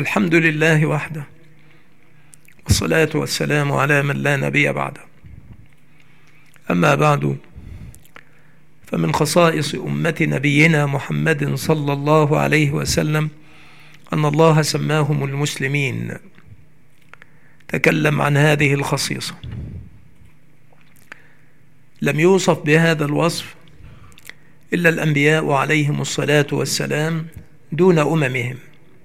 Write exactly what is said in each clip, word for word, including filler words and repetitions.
الحمد لله وحده، والصلاة والسلام على من لا نبي بعده. أما بعد، فمن خصائص أمة نبينا محمد صلى الله عليه وسلم أن الله سماهم المسلمين. تكلم عن هذه الخصيصة. لم يوصف بهذا الوصف إلا الأنبياء عليهم الصلاة والسلام دون أممهم.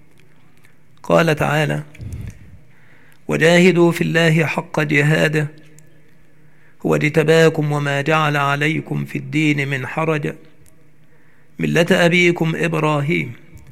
قال تعالى: وجاهدوا في الله حق جهاده هو اجتباكم وما جعل عليكم في الدين من حرج ملة أبيكم إبراهيم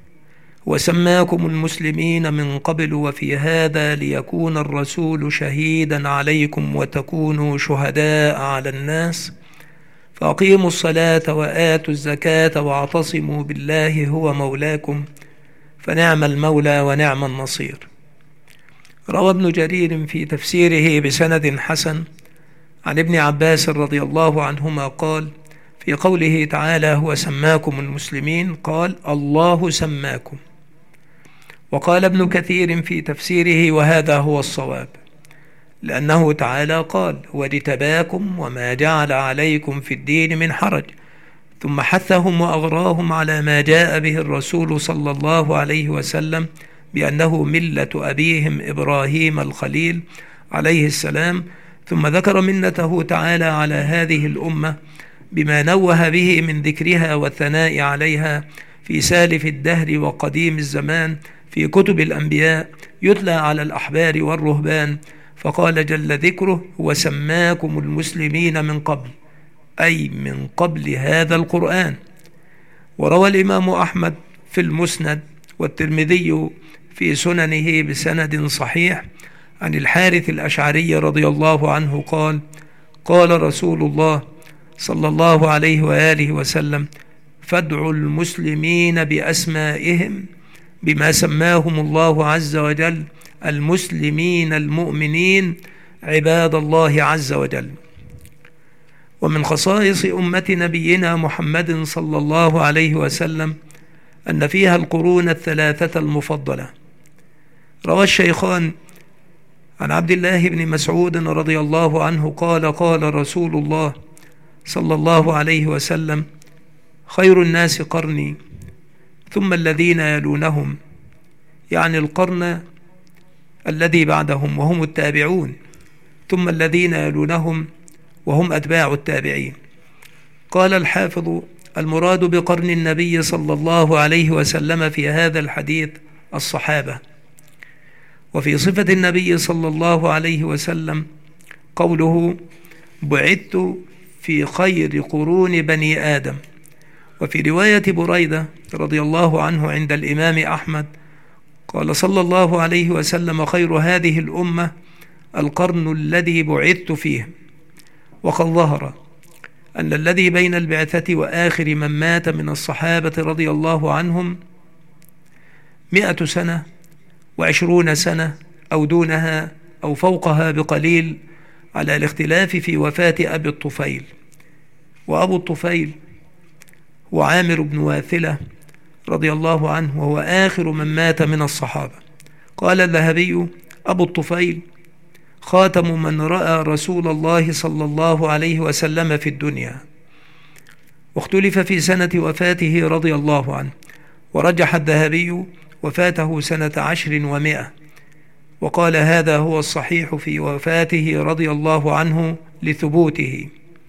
وسماكم المسلمين من قبل وفي هذا ليكون الرسول شهيدا عليكم وتكونوا شهداء على الناس فأقيموا الصلاة وآتوا الزكاة واعتصموا بالله هو مولاكم فنعم المولى ونعم النصير. روى ابن جرير في تفسيره بسند حسن عن ابن عباس رضي الله عنهما قال في قوله تعالى: هو سماكم المسلمين، قال: الله سماكم. وقال ابن كثير في تفسيره: وهذا هو الصواب، لأنه تعالى قال: واجتباكم وما جعل عليكم في الدين من حرج، ثم حثهم وأغراهم على ما جاء به الرسول صلى الله عليه وسلم بأنه ملة أبيهم إبراهيم الخليل عليه السلام، ثم ذكر منته تعالى على هذه الأمة بما نوه به من ذكرها والثناء عليها في سالف الدهر وقديم الزمان في كتب الأنبياء يتلى على الأحبار والرهبان، فقال جل ذكره: وسماكم المسلمين من قبل، أي من قبل هذا القرآن. وروى الإمام أحمد في المسند والترمذي في سننه بسند صحيح عن الحارث الأشعري رضي الله عنه قال: قال رسول الله صلى الله عليه وآله وسلم: فادعوا المسلمين بأسمائهم بما سماهم الله عز وجل المسلمين المؤمنين عباد الله عز وجل. ومن خصائص أمة نبينا محمد صلى الله عليه وسلم أن فيها القرون الثلاثة المفضلة. روى الشيخان عن عبد الله بن مسعود رضي الله عنه قال: قال رسول الله صلى الله عليه وسلم: خير الناس قرني ثم الذين يلونهم، يعني القرن الذي بعدهم وهم التابعون، ثم الذين يلونهم وهم أتباع التابعين. قال الحافظ: المراد بقرن النبي صلى الله عليه وسلم في هذا الحديث الصحابة. وفي صفة النبي صلى الله عليه وسلم قوله: بعثت في خير قرون بني آدم. وفي رواية بريدة رضي الله عنه عند الإمام أحمد قال صلى الله عليه وسلم: خير هذه الأمة القرن الذي بعثت فيه. وقد ظهر أن الذي بين البعثة وآخر من مات من الصحابة رضي الله عنهم مئة سنة وعشرون سنة أو دونها أو فوقها بقليل، على الاختلاف في وفاة أبي الطفيل. وأبو الطفيل هو عامر بن واثلة رضي الله عنه، وهو آخر من مات من الصحابة. قال الذهبي: أبو الطفيل خاتم من رأى رسول الله صلى الله عليه وسلم في الدنيا. واختلف في سنة وفاته رضي الله عنه، ورجح الذهبي وفاته سنة عشر ومائة، وقال هذا هو الصحيح في وفاته رضي الله عنه لثبوته.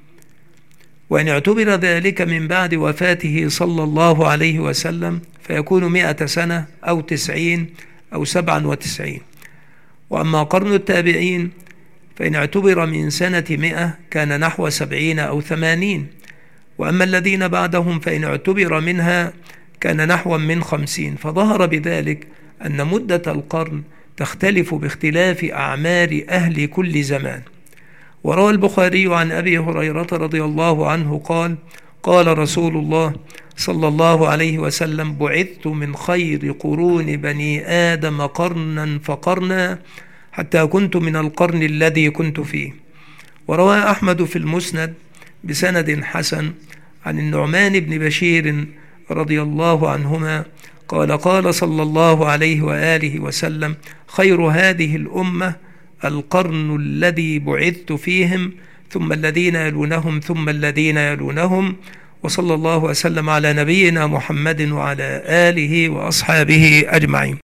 وإن اعتبر ذلك من بعد وفاته صلى الله عليه وسلم فيكون مئة سنة أو تسعين أو سبعا وتسعين. وأما قرن التابعين فإن اعتبر من سنة مئة كان نحو سبعين أو ثمانين. وأما الذين بعدهم فإن اعتبر منها كان نحو من خمسين. فظهر بذلك أن مدة القرن تختلف باختلاف أعمار أهل كل زمان. وروى البخاري عن أبي هريرة رضي الله عنه قال: قال رسول الله صلى الله عليه وسلم: بعثت من خير قرون بني آدم قرنا فقرنا حتى كنت من القرن الذي كنت فيه. وروى أحمد في المسند بسند حسن عن النعمان بن بشير رضي الله عنهما قال قال صلى الله عليه وآله وسلم: خير هذه الأمة القرن الذي بعثت فيهم، ثم الذين يلونهم، ثم الذين يلونهم. وصلى الله وسلم على نبينا محمد وعلى آله وأصحابه أجمعين.